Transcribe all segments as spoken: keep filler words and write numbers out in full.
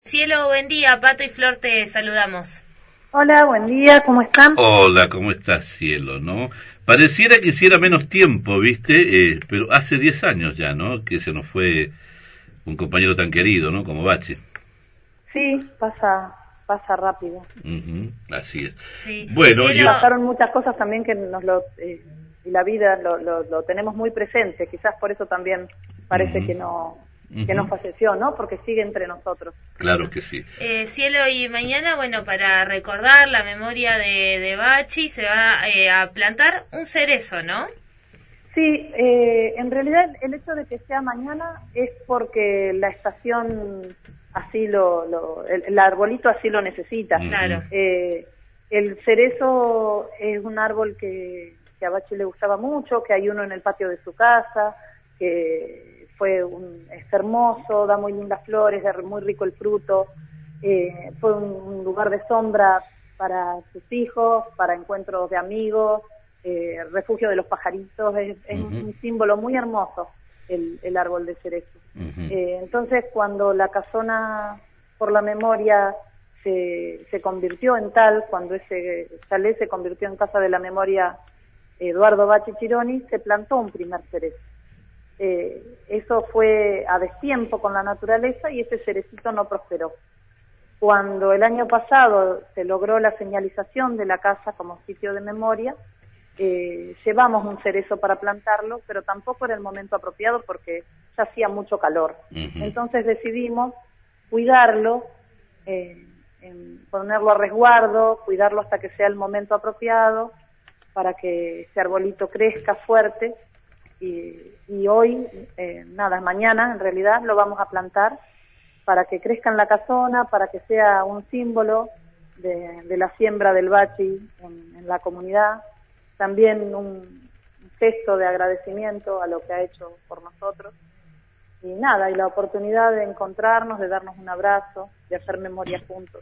Cielo, buen día. Pato y Flor te saludamos. Hola, buen día, ¿cómo están? Hola, ¿cómo estás, Cielo, no? Pareciera que hiciera menos tiempo, ¿viste? Eh, pero hace diez años ya, ¿no? Que se nos fue un compañero tan querido, ¿no? Como Bachi. Sí, pasa pasa rápido. Uh-huh, así es. Sí. Bueno, Cielo... yo... Pasaron muchas cosas también que nos lo... Eh, y la vida lo, lo, lo tenemos muy presente, quizás por eso también parece uh-huh. que no... que no falleció, ¿no? Porque sigue entre nosotros. Claro que sí. Eh, Cielo, y mañana, bueno, para recordar la memoria de, de Bachi, se va eh, a plantar un cerezo, ¿no? Sí, eh, en realidad el hecho de que sea mañana es porque la estación así lo... lo el, el arbolito así lo necesita. Claro. Eh, el cerezo es un árbol que, que a Bachi le gustaba mucho, que hay uno en el patio de su casa, que... fue un, es hermoso, da muy lindas flores, es muy rico el fruto, eh, fue un, un lugar de sombra para sus hijos, para encuentros de amigos, eh, refugio de los pajaritos, es, es uh-huh. un símbolo muy hermoso el, el árbol de cerezo. Uh-huh. Eh, entonces cuando la casona por la memoria se, se convirtió en tal, cuando ese chalet se convirtió en Casa de la Memoria Eduardo Bachi Chironi, se plantó un primer cerezo. Eh, eso fue a destiempo con la naturaleza y ese cerecito no prosperó. Cuando el año pasado se logró la señalización de la casa como sitio de memoria, eh, llevamos un cerezo para plantarlo, pero tampoco era el momento apropiado porque ya hacía mucho calor. Uh-huh. Entonces decidimos cuidarlo, eh, en ponerlo a resguardo, cuidarlo hasta que sea el momento apropiado para que ese arbolito crezca fuerte. Y, y hoy, eh, nada, mañana en realidad lo vamos a plantar para que crezca en la casona, para que sea un símbolo de, de la siembra del Bachi en, en la comunidad, también un, un gesto de agradecimiento a lo que ha hecho por nosotros, y nada, y la oportunidad de encontrarnos, de darnos un abrazo, de hacer memoria juntos.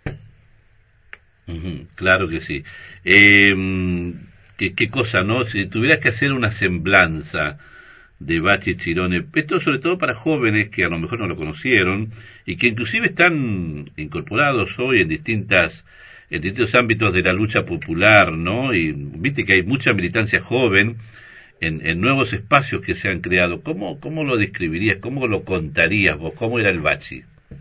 Uh-huh, claro que sí. Eh... ¿Qué, qué cosa, ¿no? Si tuvieras que hacer una semblanza de Bachi Chironi, esto sobre todo para jóvenes que a lo mejor no lo conocieron y que inclusive están incorporados hoy en distintas en distintos ámbitos de la lucha popular, ¿no? Y viste que hay mucha militancia joven en, en nuevos espacios que se han creado. ¿Cómo, cómo lo describirías? ¿Cómo lo contarías vos? ¿Cómo era el Bachi?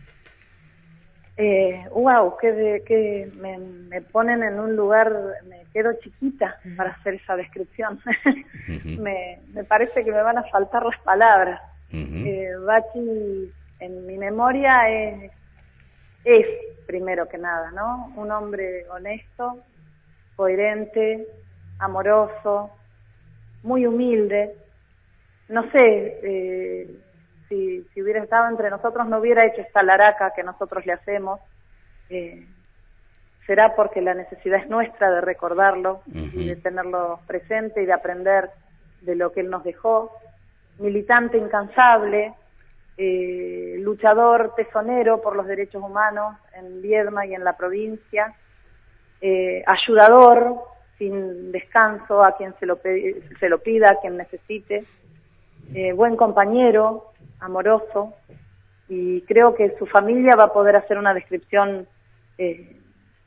Eh, wow, que, de, que me, me ponen en un lugar, me quedo chiquita uh-huh. para hacer esa descripción. Uh-huh. me, me parece que me van a faltar las palabras. Uh-huh. eh, Bachi, en mi memoria, es, es, primero que nada, ¿no? Un hombre honesto, coherente, amoroso, muy humilde. No sé... Eh, Si, si hubiera estado entre nosotros no hubiera hecho esta laraca que nosotros le hacemos, eh, será porque la necesidad es nuestra de recordarlo uh-huh. y de tenerlo presente y de aprender de lo que él nos dejó. Militante incansable, eh, luchador tesonero por los derechos humanos en Viedma y en la provincia, eh, ayudador sin descanso a quien se lo, pe- se lo pida, a quien necesite, eh, buen compañero, amoroso, y creo que su familia va a poder hacer una descripción eh,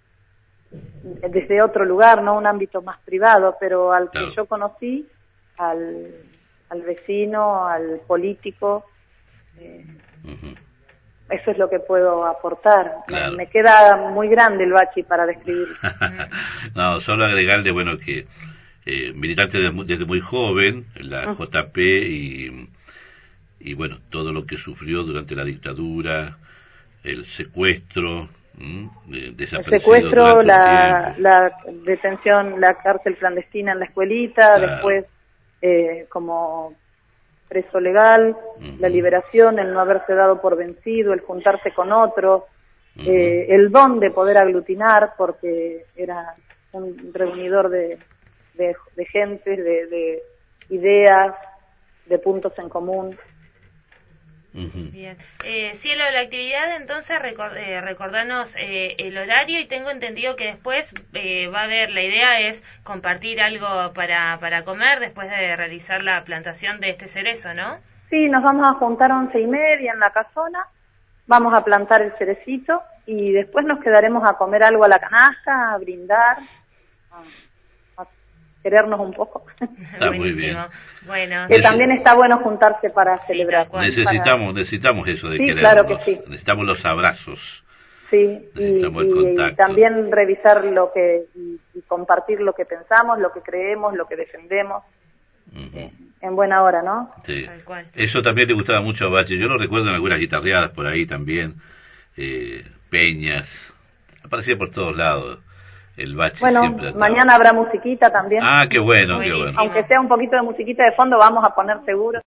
desde otro lugar, no un ámbito más privado, pero al que yo conocí, al, al vecino, al político, eh, uh-huh. eso es lo que puedo aportar. Claro. Me, me queda muy grande el Bachi para describir. No, solo agregarle, bueno, que eh, militante desde, desde muy joven, la uh-huh. J P y... y bueno, todo lo que sufrió durante la dictadura, el secuestro, ¿m? el secuestro, la, la detención, la cárcel clandestina en la escuelita, claro. Después eh, como preso legal, uh-huh. la liberación, el no haberse dado por vencido, el juntarse con otros, uh-huh. eh, el don de poder aglutinar, porque era un reunidor de, de, de gente, de, de ideas, de puntos en común. Uh-huh. Bien. Eh, Cielo, la actividad entonces, record, eh, recordanos eh, el horario, y tengo entendido que después eh, va a haber, la idea es compartir algo para, para comer después de realizar la plantación de este cerezo, ¿no? Sí, nos vamos a juntar a once y media en la casona vamos a plantar el cerecito y después nos quedaremos a comer algo a la canasta, a brindar, a, a querernos un poco. Está muy bien. Bueno, que también está bueno juntarse para sí, celebrar. Necesitamos, para... necesitamos eso de sí, querernos. Claro que sí. Necesitamos los abrazos. Sí, y, y, y también revisar lo que, y, y compartir lo que pensamos, lo que creemos, lo que defendemos. Uh-huh. eh, en buena hora, ¿no? Sí. Tal cual. Eso también le gustaba mucho a Bachi. Yo lo recuerdo en algunas guitarreadas por ahí también, eh, peñas, aparecía por todos lados. El Bachi bueno, siempre mañana habrá musiquita también. Ah, qué bueno, Buenísimo. qué bueno. Aunque sea un poquito de musiquita de fondo, vamos a poner seguro.